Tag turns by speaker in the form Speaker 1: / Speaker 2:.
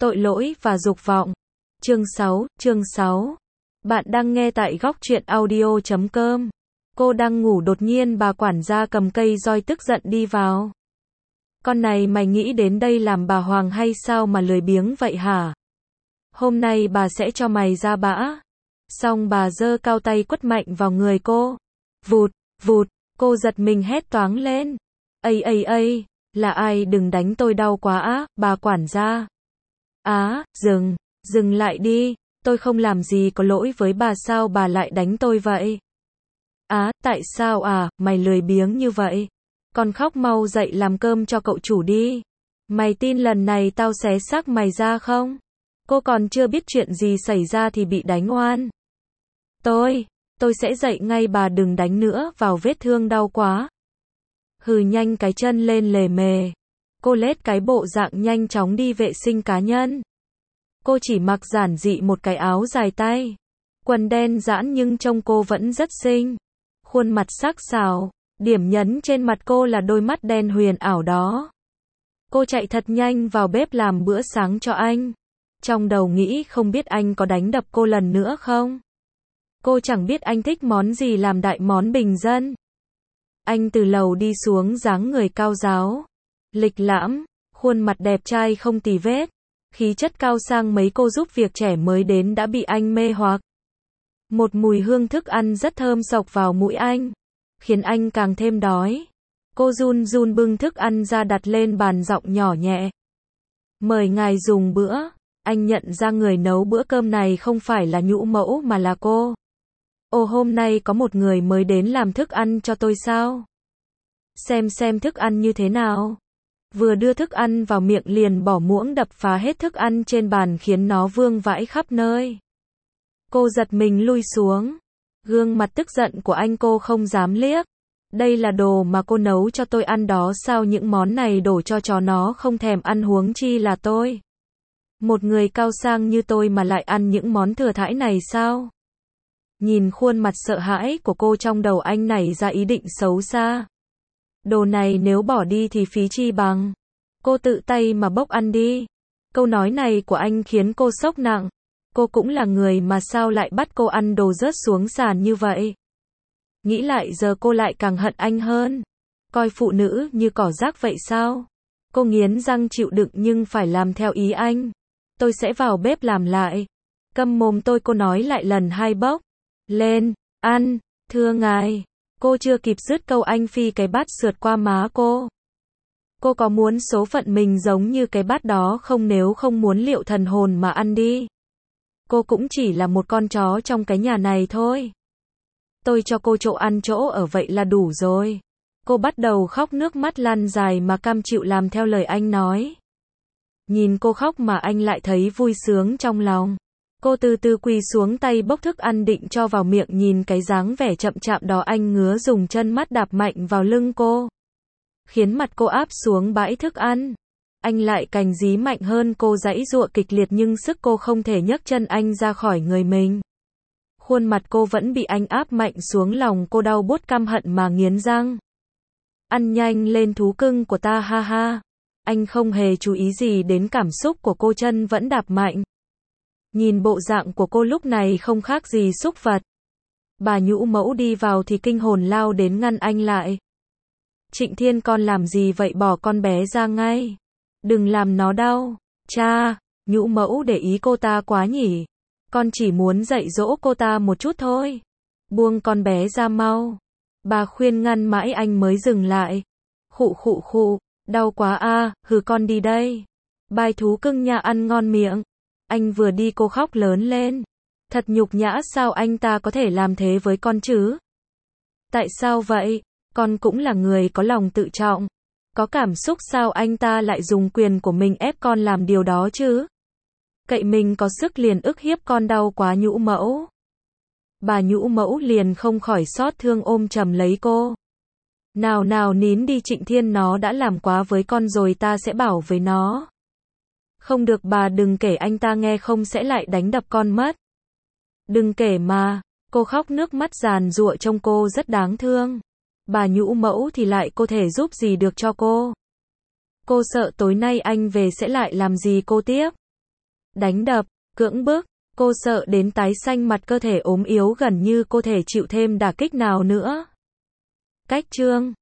Speaker 1: Tội lỗi và dục vọng. Chương 6. Bạn đang nghe tại góc truyện audio.com. Cô đang ngủ đột nhiên bà quản gia cầm cây roi tức giận đi vào. Con này mày nghĩ đến đây làm bà hoàng hay sao mà lười biếng vậy hả? Hôm nay bà sẽ cho mày ra bã. Xong bà giơ cao tay quất mạnh vào người cô. Vụt, vụt, cô giật mình hét toáng lên. Ây, là ai, đừng đánh tôi đau quá á, bà quản gia. Dừng lại đi, tôi không làm gì có lỗi với bà, sao bà lại đánh tôi vậy? Tại sao mày lười biếng như vậy? Con khóc mau dậy làm cơm cho cậu chủ đi. Mày tin lần này tao xé xác mày ra không? Cô còn chưa biết chuyện gì xảy ra thì bị đánh oan. Tôi sẽ dậy ngay, bà đừng đánh nữa vào vết thương đau quá. Hừ, nhanh cái chân lên lề mề. Cô lết cái bộ dạng nhanh chóng đi vệ sinh cá nhân. Cô chỉ mặc giản dị một cái áo dài tay, quần đen giãn nhưng trông cô vẫn rất xinh. Khuôn mặt sắc sảo, điểm nhấn trên mặt cô là đôi mắt đen huyền ảo đó. Cô chạy thật nhanh vào bếp làm bữa sáng cho anh. Trong đầu nghĩ không biết anh có đánh đập cô lần nữa không? Cô chẳng biết anh thích món gì, làm đại món bình dân. Anh từ lầu đi xuống, dáng người cao ráo, lịch lãm, khuôn mặt đẹp trai không tì vết, khí chất cao sang mấy cô giúp việc trẻ mới đến đã bị anh mê hoặc. Một mùi hương thức ăn rất thơm xộc vào mũi anh, khiến anh càng thêm đói. Cô run run bưng thức ăn ra đặt lên bàn, giọng nhỏ nhẹ. Mời ngài dùng bữa. Anh nhận ra người nấu bữa cơm này không phải là Nhũ Mẫu mà là cô. Ồ, hôm nay có một người mới đến làm thức ăn cho tôi sao? Xem thức ăn như thế nào. Vừa đưa thức ăn vào miệng liền bỏ muỗng đập phá hết thức ăn trên bàn khiến nó vương vãi khắp nơi. Cô giật mình lui xuống. Gương mặt tức giận của anh cô không dám liếc. Đây là đồ mà cô nấu cho tôi ăn đó, sao những món này đổ cho chó nó không thèm ăn, huống chi là tôi. Một người cao sang như tôi mà lại ăn những món thừa thãi này sao? Nhìn khuôn mặt sợ hãi của cô, trong đầu anh nảy ra ý định xấu xa. Đồ này nếu bỏ đi thì phí chi bằng. Cô tự tay mà bốc ăn đi. Câu nói này của anh khiến cô sốc nặng. Cô cũng là người mà sao lại bắt cô ăn đồ rớt xuống sàn như vậy? Nghĩ lại giờ cô lại càng hận anh hơn. Coi phụ nữ như cỏ rác vậy sao? Cô nghiến răng chịu đựng nhưng phải làm theo ý anh. Tôi sẽ vào bếp làm lại. Câm mồm tôi, cô nói lại lần hai, bốc lên, ăn, thưa ngài. Cô chưa kịp dứt câu anh phi cái bát sượt qua má cô. Cô có muốn số phận mình giống như cái bát đó không? Nếu không muốn liệu thần hồn mà ăn đi. Cô cũng chỉ là một con chó trong cái nhà này thôi. Tôi cho cô chỗ ăn chỗ ở vậy là đủ rồi. Cô bắt đầu khóc, nước mắt lăn dài mà cam chịu làm theo lời anh nói. Nhìn cô khóc mà anh lại thấy vui sướng trong lòng. Cô từ từ quỳ xuống, tay bốc thức ăn định cho vào miệng. Nhìn cái dáng vẻ chậm chạp đó, anh ngứa dùng chân mắt đạp mạnh vào lưng cô, khiến mặt cô áp xuống bãi thức ăn. Anh lại cành dí mạnh hơn, cô giãy giụa kịch liệt nhưng sức cô không thể nhấc chân anh ra khỏi người mình. Khuôn mặt cô vẫn bị anh áp mạnh xuống, lòng cô đau buốt căm hận mà nghiến răng. Ăn nhanh lên thú cưng của ta, ha ha. Anh không hề chú ý gì đến cảm xúc của cô, chân vẫn đạp mạnh. Nhìn bộ dạng của cô lúc này không khác gì súc vật. Bà Nhũ Mẫu đi vào thì kinh hồn lao đến ngăn anh lại. Trịnh Thiên, con làm gì vậy, bỏ con bé ra ngay. Đừng làm nó đau. Cha, Nhũ Mẫu để ý cô ta quá nhỉ. Con chỉ muốn dạy dỗ cô ta một chút thôi. Buông con bé ra mau. Bà khuyên ngăn mãi anh mới dừng lại. Khụ, đau quá hừ, con đi đây. Bye thú cưng nha, ăn ngon miệng. Anh vừa đi cô khóc lớn lên. Thật nhục nhã, sao anh ta có thể làm thế với con chứ? Tại sao vậy? Con cũng là người có lòng tự trọng, có cảm xúc, sao anh ta lại dùng quyền của mình ép con làm điều đó chứ? Cậy mình có sức liền ức hiếp con, đau quá Nhũ Mẫu. Bà Nhũ Mẫu liền không khỏi xót thương ôm chầm lấy cô. Nào nín đi Trịnh Thiên, nó đã làm quá với con rồi, ta sẽ bảo với nó. Không được, bà đừng kể, anh ta nghe không sẽ lại đánh đập con mất. Đừng kể mà. Cô khóc nước mắt giàn giụa, trông cô rất đáng thương. Bà Nhũ Mẫu thì lại cô thể giúp gì được cho cô. Cô sợ tối nay anh về sẽ lại làm gì cô tiếp. đánh đập, cưỡng bức. Cô sợ đến tái xanh mặt, cơ thể ốm yếu gần như cô thể chịu thêm đả kích nào nữa. Cách chương